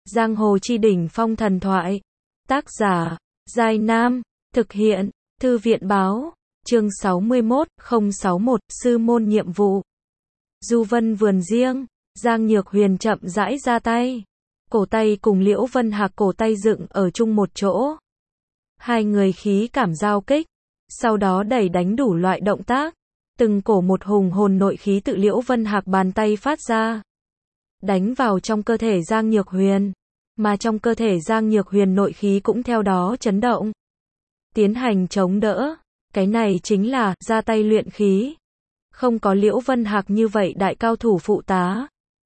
Giang hồ chi đỉnh phong thần thoại. Tác giả, Giai Nam. Thực hiện, Thư viện báo. Chương 61, Sư môn nhiệm vụ. Du Vân vườn riêng, Giang Nhược Huyền chậm rãi ra tay. Cổ tay cùng Liễu Vân Hạc cổ tay dựng ở chung một chỗ. Hai người khí cảm giao kích, sau đó đẩy đánh đủ loại động tác. Từng cổ một hùng hồn nội khí tự Liễu Vân Hạc bàn tay phát ra. Đánh vào trong cơ thể Giang Nhược Huyền. Mà trong cơ thể Giang Nhược Huyền nội khí cũng theo đó chấn động. Tiến hành chống đỡ. Cái này chính là ra tay luyện khí. Không có Liễu Vân Hạc như vậy đại cao thủ phụ tá.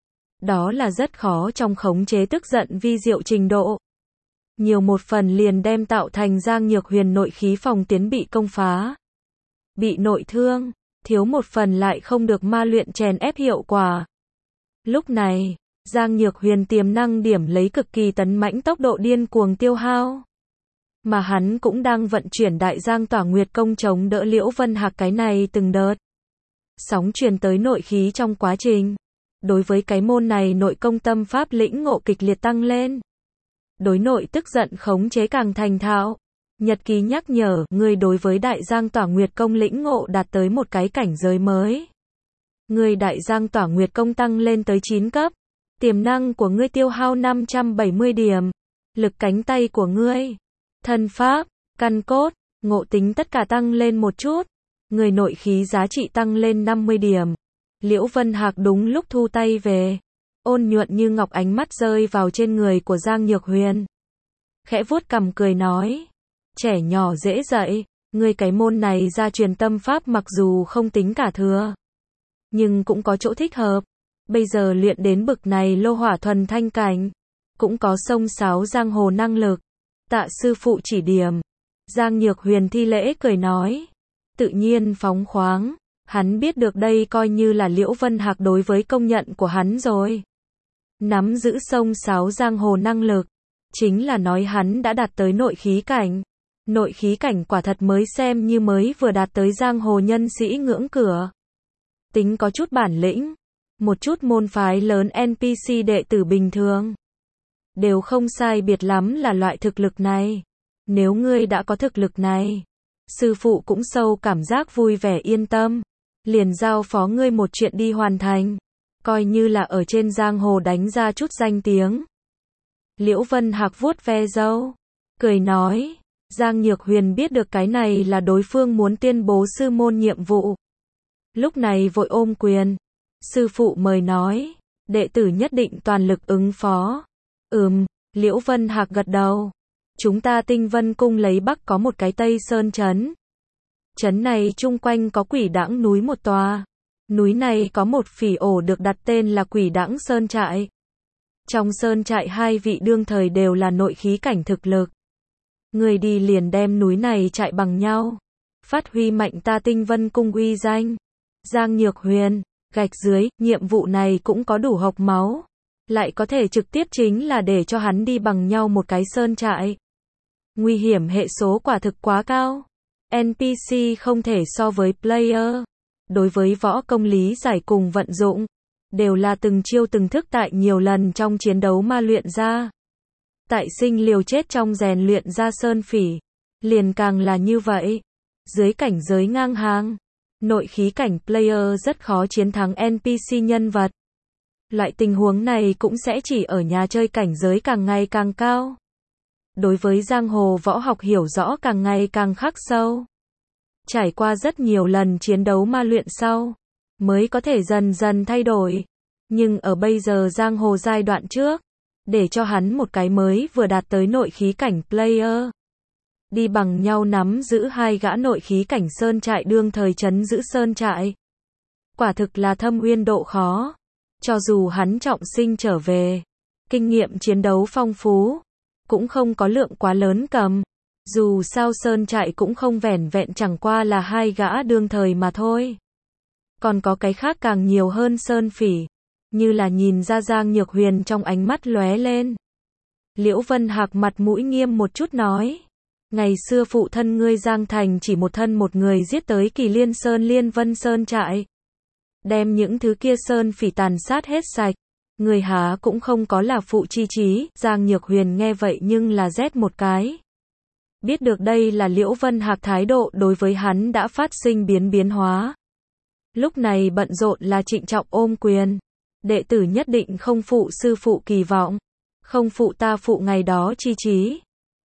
Đó là rất khó trong khống chế tức giận vi diệu trình độ. Nhiều một phần liền đem tạo thành Giang Nhược Huyền nội khí phòng tiến bị công phá. Bị nội thương, thiếu một phần lại không được ma luyện chèn ép hiệu quả. Lúc này, Giang Nhược Huyền tiềm năng điểm lấy cực kỳ tấn mãnh tốc độ điên cuồng tiêu hao. Mà hắn cũng đang vận chuyển Đại Giang Tỏa Nguyệt công chống đỡ Liễu Vân Hạc cái này từng đợt. Sóng truyền tới nội khí trong quá trình. Đối với cái môn này nội công tâm pháp lĩnh ngộ kịch liệt tăng lên. Đối nội tức giận khống chế càng thành thạo. Nhật ký nhắc nhở, ngươi đối với Đại Giang Tỏa Nguyệt công lĩnh ngộ đạt tới một cái cảnh giới mới. Ngươi Đại Giang Tỏa Nguyệt công tăng lên tới 9 cấp. Tiềm năng của ngươi tiêu hao 570 điểm. Lực cánh tay của ngươi, thân pháp, căn cốt, ngộ tính tất cả tăng lên một chút. Người nội khí giá trị tăng lên 50 điểm. Liễu Vân Hạc đúng lúc thu tay về. Ôn nhuận như ngọc ánh mắt rơi vào trên người của Giang Nhược Huyền. Khẽ vuốt cằm cười nói. Trẻ nhỏ dễ dạy, ngươi cái môn này gia truyền tâm pháp mặc dù không tính cả thừa. Nhưng cũng có chỗ thích hợp. Bây giờ luyện đến bực này lô hỏa thuần thanh cảnh. Cũng có sông sáo giang hồ năng lực. Tạ sư phụ chỉ điểm. Giang Nhược Huyền thi lễ cười nói. Tự nhiên phóng khoáng. Hắn biết được đây coi như là Liễu Vân Hạc đối với công nhận của hắn rồi. Nắm giữ sông sáo giang hồ năng lực. Chính là nói hắn đã đạt tới nội khí cảnh. Nội khí cảnh quả thật mới xem như mới vừa đạt tới giang hồ nhân sĩ ngưỡng cửa. Tính có chút bản lĩnh. Một chút môn phái lớn NPC đệ tử bình thường. Đều không sai biệt lắm là loại thực lực này. Nếu ngươi đã có thực lực này. Sư phụ cũng sâu cảm giác vui vẻ yên tâm. Liền giao phó ngươi một chuyện đi hoàn thành. Coi như là ở trên giang hồ đánh ra chút danh tiếng. Liễu Vân Hạc vuốt ve râu. Cười nói. Giang Nhược Huyền biết được cái này là đối phương muốn tuyên bố sư môn nhiệm vụ. Lúc này vội ôm quyền. Sư phụ mời nói. Đệ tử nhất định toàn lực ứng phó. Liễu Vân Hạc gật đầu. Chúng ta Tinh Vân Cung lấy Bắc có một cái Tây Sơn trấn. Trấn này chung quanh có Quỷ Đãng núi một tòa. Núi này có một phỉ ổ được đặt tên là Quỷ Đãng Sơn Trại. Trong sơn trại hai vị đương thời đều là nội khí cảnh thực lực. Người đi liền đem núi này chạy bằng nhau. Phát huy mạnh ta Tinh Vân Cung uy danh. Giang Nhược Huyền, gạch dưới, nhiệm vụ này cũng có đủ hộc máu. Lại có thể trực tiếp chính là để cho hắn đi bằng nhau một cái sơn trại. Nguy hiểm hệ số quả thực quá cao. NPC không thể so với player. Đối với võ công lý giải cùng vận dụng. Đều là từng chiêu từng thức tại nhiều lần trong chiến đấu ma luyện ra. Tại sinh liều chết trong rèn luyện ra sơn phỉ. Liền càng là như vậy. Dưới cảnh giới ngang hàng. Nội khí cảnh player rất khó chiến thắng NPC nhân vật. Loại tình huống này cũng sẽ chỉ ở nhà chơi cảnh giới càng ngày càng cao. Đối với giang hồ võ học hiểu rõ càng ngày càng khắc sâu. Trải qua rất nhiều lần chiến đấu ma luyện sau. Mới có thể dần dần thay đổi. Nhưng ở bây giờ giang hồ giai đoạn trước. Để cho hắn một cái mới vừa đạt tới nội khí cảnh player. Đi bằng nhau nắm giữ hai gã nội khí cảnh sơn trại đương thời trấn giữ sơn trại. Quả thực là thâm uyên độ khó. Cho dù hắn trọng sinh trở về. Kinh nghiệm chiến đấu phong phú. Cũng không có lượng quá lớn cầm. Dù sao sơn trại cũng không vẻn vẹn chẳng qua là hai gã đương thời mà thôi. Còn có cái khác càng nhiều hơn sơn phỉ. Như là nhìn ra Giang Nhược Huyền trong ánh mắt lóe lên. Liễu Vân Hạc mặt mũi nghiêm một chút nói. Ngày xưa phụ thân ngươi Giang Thành chỉ một thân một người giết tới Kỳ Liên Sơn Liên Vân Sơn trại. Đem những thứ kia sơn phỉ tàn sát hết sạch. Người há cũng không có là phụ chi trí, Giang Nhược Huyền nghe vậy nhưng là rét một cái. Biết được đây là Liễu Vân Hạc thái độ đối với hắn đã phát sinh biến hóa. Lúc này bận rộn là trịnh trọng ôm quyền. Đệ tử nhất định không phụ sư phụ kỳ vọng. Không phụ ta phụ ngày đó chi trí.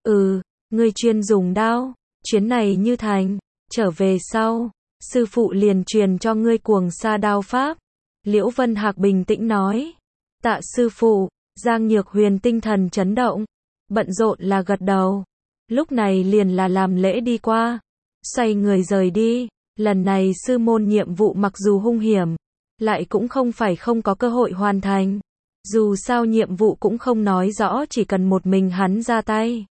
Ngươi chuyên dùng đao. Chuyến này như thành. Trở về sau. Sư phụ liền truyền cho ngươi cuồng sa đao pháp. Liễu Vân Hạc bình tĩnh nói. Tạ sư phụ. Giang Nhược Huyền tinh thần chấn động. Bận rộn là gật đầu. Lúc này liền là làm lễ đi qua. Xoay người rời đi. Lần này sư môn nhiệm vụ mặc dù hung hiểm, lại cũng không phải không có cơ hội hoàn thành. Dù sao nhiệm vụ cũng không nói rõ chỉ cần một mình hắn ra tay.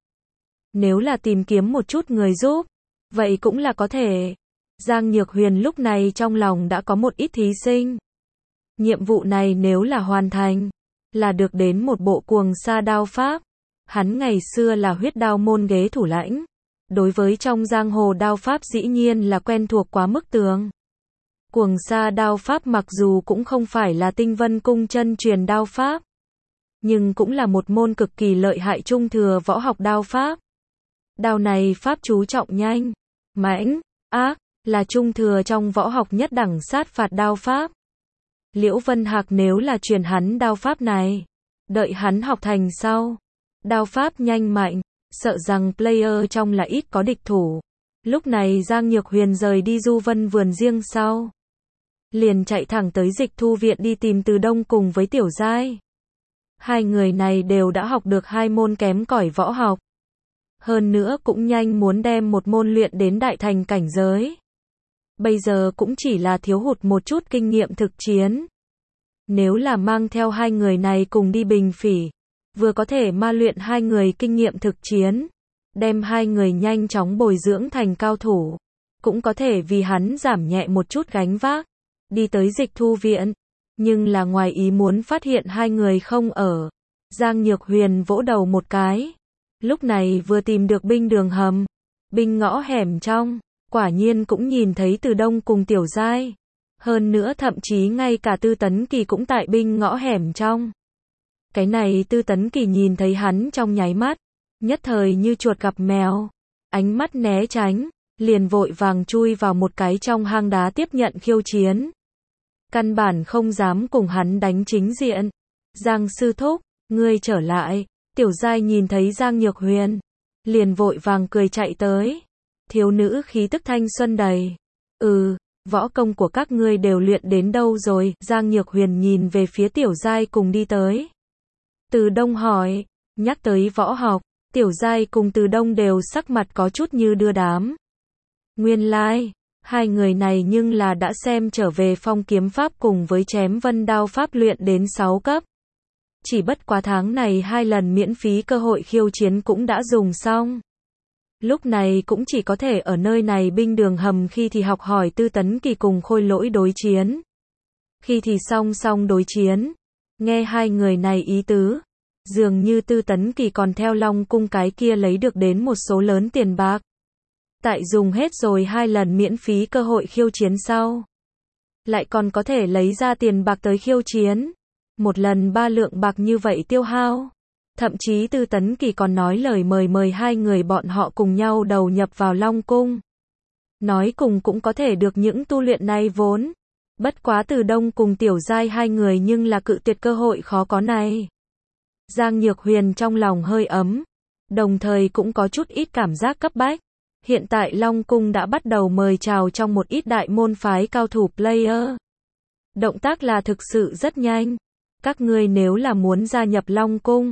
Nếu là tìm kiếm một chút người giúp, vậy cũng là có thể. Giang Nhược Huyền lúc này trong lòng đã có một ít thí sinh. Nhiệm vụ này nếu là hoàn thành, là được đến một bộ cuồng sa đao pháp. Hắn ngày xưa là huyết đao môn ghế thủ lãnh. Đối với trong giang hồ đao pháp dĩ nhiên là quen thuộc quá mức tường. Cuồng sa đao pháp mặc dù cũng không phải là Tinh Vân Cung chân truyền đao pháp, nhưng cũng là một môn cực kỳ lợi hại trung thừa võ học đao pháp. Đao này pháp chú trọng nhanh, mãnh, ác, là trung thừa trong võ học nhất đẳng sát phạt đao pháp. Liễu Vân Hạc nếu là truyền hắn đao pháp này, đợi hắn học thành sau, đao pháp nhanh mạnh, sợ rằng player trong là ít có địch thủ. Lúc này Giang Nhược Huyền rời đi Du Vân vườn riêng sau, liền chạy thẳng tới Dịch Thu viện đi tìm Từ Đông cùng với Tiểu Giai. Hai người này đều đã học được hai môn kém cỏi võ học. Hơn nữa cũng nhanh muốn đem một môn luyện đến đại thành cảnh giới. Bây giờ cũng chỉ là thiếu hụt một chút kinh nghiệm thực chiến. Nếu là mang theo hai người này cùng đi Bình Phỉ, vừa có thể ma luyện hai người kinh nghiệm thực chiến, đem hai người nhanh chóng bồi dưỡng thành cao thủ, cũng có thể vì hắn giảm nhẹ một chút gánh vác. Đi tới Dịch Thu viện, nhưng là ngoài ý muốn phát hiện hai người không ở. Giang Nhược Huyền vỗ đầu một cái. Lúc này vừa tìm được binh đường hầm, binh ngõ hẻm trong, quả nhiên cũng nhìn thấy Từ Đông cùng Tiểu Giai. Hơn nữa thậm chí ngay cả Tư Tấn Kỳ cũng tại binh ngõ hẻm trong. Cái này Tư Tấn Kỳ nhìn thấy hắn trong nháy mắt, nhất thời như chuột gặp mèo, ánh mắt né tránh, liền vội vàng chui vào một cái trong hang đá tiếp nhận khiêu chiến. Căn bản không dám cùng hắn đánh chính diện. Giang sư thúc, ngươi trở lại. Tiểu Giai nhìn thấy Giang Nhược Huyền, liền vội vàng cười chạy tới. Thiếu nữ khí tức thanh xuân đầy. Võ công của các ngươi đều luyện đến đâu rồi? Giang Nhược Huyền nhìn về phía Tiểu Giai cùng đi tới. Từ Đông hỏi, nhắc tới võ học, Tiểu Giai cùng Từ Đông đều sắc mặt có chút như đưa đám. Nguyên lai, hai người này nhưng là đã xem trở về phong kiếm pháp cùng với chém vân đao pháp luyện đến 6 cấp. Chỉ bất quá tháng này 2 lần miễn phí cơ hội khiêu chiến cũng đã dùng xong. Lúc này cũng chỉ có thể ở nơi này binh đường hầm khi thì học hỏi Tư Tấn Kỳ cùng Khôi Lỗi đối chiến. Khi thì song song đối chiến. Nghe hai người này ý tứ, dường như Tư Tấn Kỳ còn theo Long Cung cái kia lấy được đến một số lớn tiền bạc. Tại dùng hết rồi 2 lần miễn phí cơ hội khiêu chiến sau, lại còn có thể lấy ra tiền bạc tới khiêu chiến. Một lần 3 lượng bạc như vậy tiêu hao. Thậm chí Tư Tấn Kỳ còn nói lời mời hai người bọn họ cùng nhau đầu nhập vào Long Cung. Nói cùng cũng có thể được những tu luyện này vốn. Bất quá Từ Đông cùng Tiểu Giai hai người nhưng là cự tuyệt cơ hội khó có này. Giang Nhược Huyền trong lòng hơi ấm, đồng thời cũng có chút ít cảm giác cấp bách. Hiện tại Long Cung đã bắt đầu mời chào trong một ít đại môn phái cao thủ player. Động tác là thực sự rất nhanh. Các ngươi nếu là muốn gia nhập Long Cung,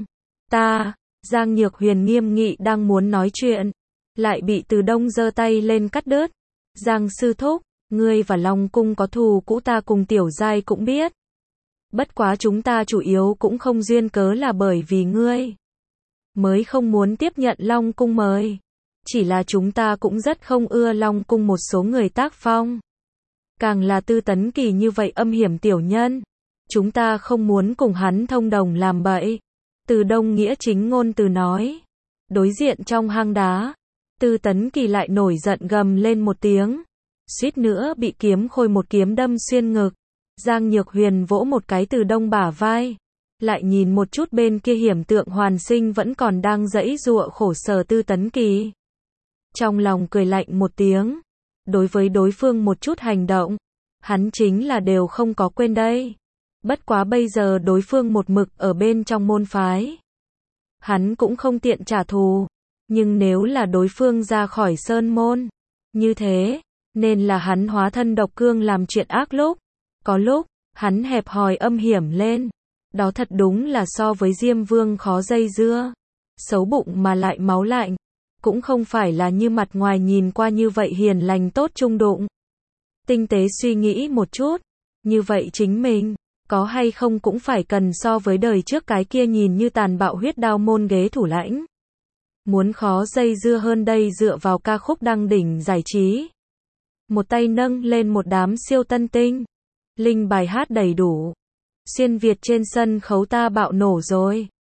Giang Nhược Huyền nghiêm nghị đang muốn nói chuyện, lại bị Từ Đông giơ tay lên cắt đứt. Giang sư thúc, ngươi và Long Cung có thù cũ ta cùng Tiểu Giai cũng biết. Bất quá chúng ta chủ yếu cũng không duyên cớ là bởi vì ngươi mới không muốn tiếp nhận Long Cung mời. Chỉ là chúng ta cũng rất không ưa Long Cung một số người tác phong. Càng là Tư Tấn Kỳ như vậy âm hiểm tiểu nhân. Chúng ta không muốn cùng hắn thông đồng làm bậy. Từ Đông nghĩa chính ngôn từ nói. Đối diện trong hang đá, Tư Tấn Kỳ lại nổi giận gầm lên một tiếng. Suýt nữa bị kiếm khôi một kiếm đâm xuyên ngực. Giang Nhược Huyền vỗ một cái Từ Đông bả vai. lại nhìn một chút bên kia hiểm tượng hoàn sinh vẫn còn đang giãy giụa khổ sở Tư Tấn Kỳ. Trong lòng cười lạnh một tiếng, đối với đối phương một chút hành động, hắn chính là đều không có quên đây. Bất quá bây giờ đối phương một mực ở bên trong môn phái, hắn cũng không tiện trả thù, nhưng nếu là đối phương ra khỏi sơn môn, như thế, nên là hắn hóa thân độc cương làm chuyện ác lúc, có lúc, hắn hẹp hòi âm hiểm lên, đó thật đúng là so với Diêm Vương khó dây dưa, xấu bụng mà lại máu lạnh, cũng không phải là như mặt ngoài nhìn qua như vậy hiền lành tốt trung đụng. Tinh tế suy nghĩ một chút, như vậy chính mình, có hay không cũng phải cần so với đời trước cái kia nhìn như tàn bạo huyết đao môn ghế thủ lãnh. Muốn khó dây dưa hơn đây dựa vào ca khúc đăng đỉnh giải trí. Một tay nâng lên một đám siêu tân tinh. Linh bài hát đầy đủ. Xuyên Việt trên sân khấu ta bạo nổ rồi.